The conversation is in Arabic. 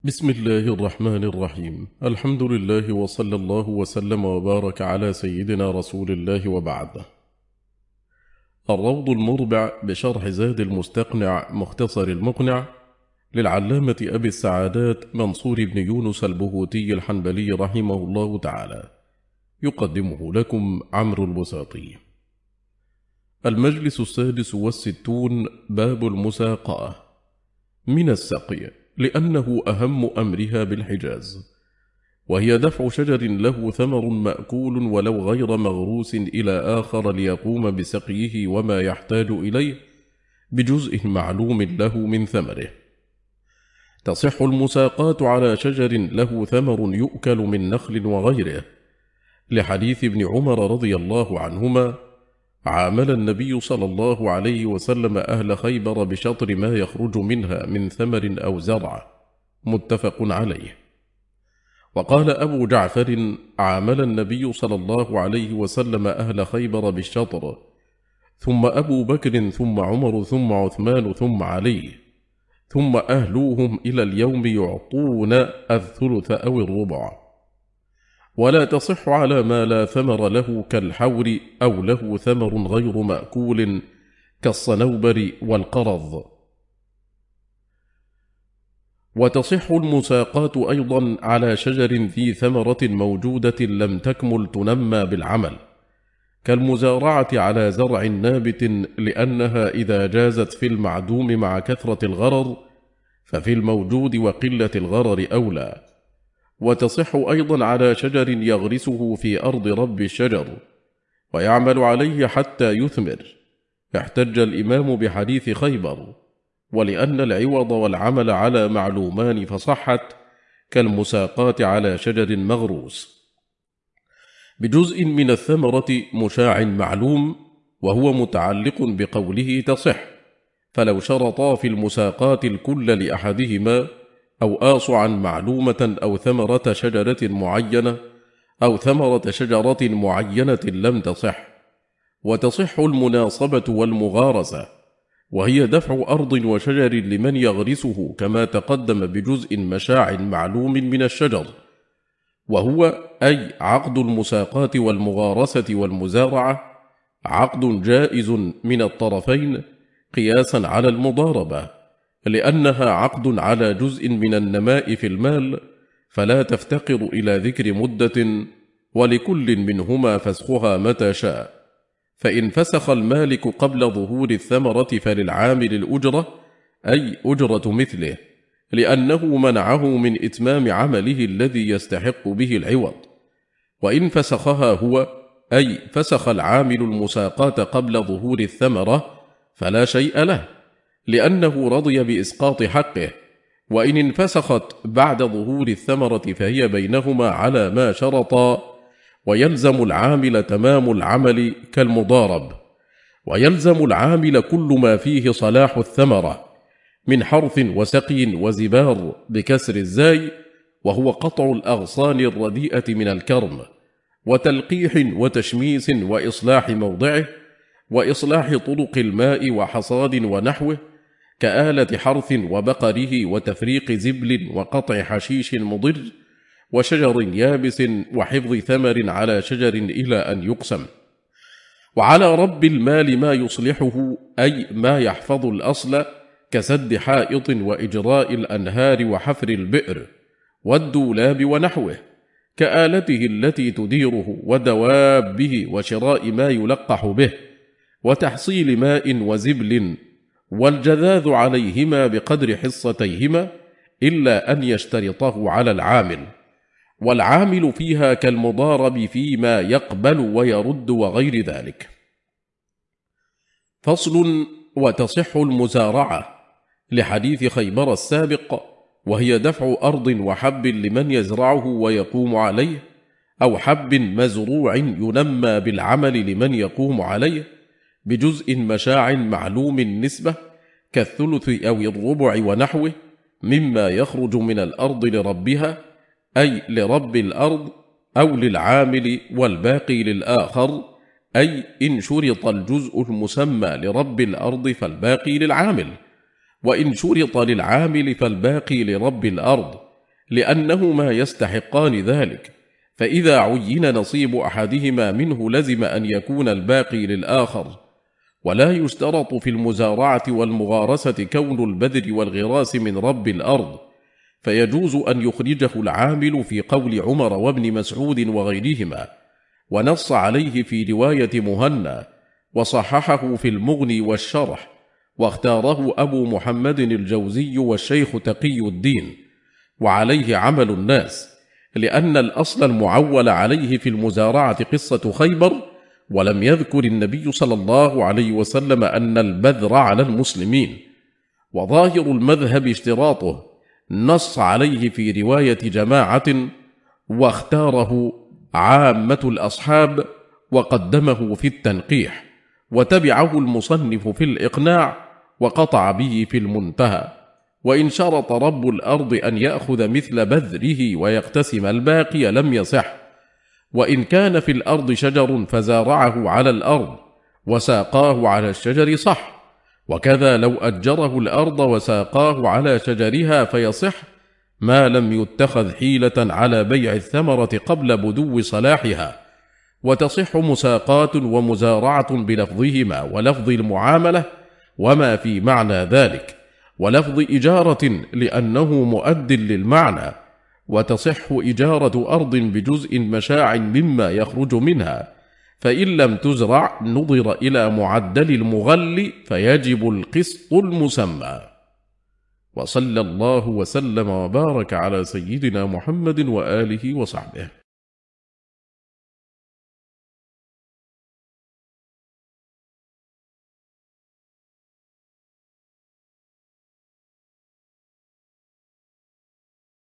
بسم الله الرحمن الرحيم. الحمد لله وصلى الله وسلم وبارك على سيدنا رسول الله وبعد. الروض المربع بشرح زاد المستقنع مختصر المقنع للعلامة أبي السعادات منصور بن يونس البهوتي الحنبلي رحمه الله تعالى، يقدمه لكم عمرو البساطي. المجلس 66. باب المساقاة. من السقي، لأنه أهم أمرها بالحجاز، وهي دفع شجر له ثمر مأكول ولو غير مغروس إلى آخر ليقوم بسقيه وما يحتاج إليه بجزء معلوم له من ثمره. تصح المساقاة على شجر له ثمر يؤكل من نخل وغيره، لحديث ابن عمر رضي الله عنهما: عامل النبي صلى الله عليه وسلم أهل خيبر بشطر ما يخرج منها من ثمر أو زرع، متفق عليه. وقال أبو جعفر: عامل النبي صلى الله عليه وسلم أهل خيبر بالشطر، ثم أبو بكر، ثم عمر، ثم عثمان، ثم علي، ثم أهلوهم إلى اليوم يعطون الثلث أو الربع. ولا تصح على ما لا ثمر له كالحور أو له ثمر غير مأكول كالصنوبر والقرض. وتصح المساقاة أيضا على شجر ذي ثمرة موجودة لم تكمل تنمى بالعمل، كالمزارعة على زرع نابت، لأنها إذا جازت في المعدوم مع كثرة الغرر ففي الموجود وقلة الغرر أولى. وتصح أيضا على شجر يغرسه في أرض رب الشجر ويعمل عليه حتى يثمر، احتج الإمام بحديث خيبر، ولأن العوض والعمل على معلومان فصحت، كالمساقاة على شجر مغروس بجزء من الثمرة مشاع معلوم، وهو متعلق بقوله تصح، فلو شرطا في المساقاة الكل لأحدهما أو آصعا معلومة أو ثمرة شجرة معينة أو ثمرة شجرة معينة لم تصح. وتصح المناصبة والمغارسة، وهي دفع أرض وشجر لمن يغرسه كما تقدم بجزء مشاع معلوم من الشجر، وهو أي عقد المساقاة والمغارسة والمزارعة عقد جائز من الطرفين قياسا على المضاربة، لأنها عقد على جزء من النماء في المال، فلا تفتقر إلى ذكر مدة، ولكل منهما فسخها متى شاء. فإن فسخ المالك قبل ظهور الثمرة فللعامل الأجرة، أي أجرة مثله، لأنه منعه من إتمام عمله الذي يستحق به العوض. وإن فسخها هو، أي فسخ العامل المساقاة قبل ظهور الثمرة، فلا شيء له، لأنه رضي بإسقاط حقه. وإن انفسخت بعد ظهور الثمرة فهي بينهما على ما شرطا، ويلزم العامل تمام العمل كالمضارب، ويلزم العامل كل ما فيه صلاح الثمرة من حرث وسقي وزبار بكسر الزاي، وهو قطع الأغصان الرديئة من الكرم، وتلقيح وتشميس وإصلاح موضعه، وإصلاح طرق الماء وحصاد ونحوه، كآلة حرث وبقره وتفريق زبل وقطع حشيش مضر وشجر يابس وحفظ ثمر على شجر إلى أن يقسم. وعلى رب المال ما يصلحه، أي ما يحفظ الأصل، كسد حائط وإجراء الأنهار وحفر البئر والدولاب ونحوه، كآلته التي تديره ودوابه وشراء ما يلقح به وتحصيل ماء وزبل، والجذاذ عليهما بقدر حصتيهما، إلا أن يشترطه على العامل، والعامل فيها كالمضارب فيما يقبل ويرد وغير ذلك. فصل. وتصح المزارعة، لحديث خيبر السابق، وهي دفع أرض وحب لمن يزرعه ويقوم عليه، أو حب مزروع ينمى بالعمل لمن يقوم عليه بجزء مشاع معلوم النسبة، كالثلث أو الربع ونحوه، مما يخرج من الأرض لربها، أي لرب الأرض، أو للعامل والباقي للآخر، أي إن شرط الجزء المسمى لرب الأرض فالباقي للعامل، وإن شرط للعامل فالباقي لرب الأرض، لأنهما يستحقان ذلك، فإذا عين نصيب أحدهما منه لزم أن يكون الباقي للآخر، ولا يشترط في المزارعة والمغارسة كون البذر والغراس من رب الأرض، فيجوز أن يخرجه العامل في قول عمر وابن مسعود وغيرهما، ونص عليه في رواية مهنا، وصححه في المغني والشرح، واختاره أبو محمد الجوزي والشيخ تقي الدين، وعليه عمل الناس، لأن الأصل المعول عليه في المزارعة قصة خيبر، ولم يذكر النبي صلى الله عليه وسلم أن البذر على المسلمين، وظاهر المذهب اشتراطه، نص عليه في رواية جماعة، واختاره عامة الأصحاب، وقدمه في التنقيح، وتبعه المصنف في الإقناع، وقطع به في المنتهى. وإن شرط رب الأرض أن يأخذ مثل بذره ويقتسم الباقي لم يصح، وإن كان في الأرض شجر فزارعه على الأرض وساقاه على الشجر صح، وكذا لو أجره الأرض وساقاه على شجرها فيصح، ما لم يتخذ حيلة على بيع الثمرة قبل بدو صلاحها، وتصح مساقات ومزارعة بلفظهما ولفظ المعاملة وما في معنى ذلك، ولفظ إجارة لأنه مؤد للمعنى، وتصح إجارة أرض بجزء مشاع مما يخرج منها، فإن لم تزرع نظر إلى معدل المغل فيجب القسط المسمى. وصلى الله وسلم وبارك على سيدنا محمد وآله وصحبه.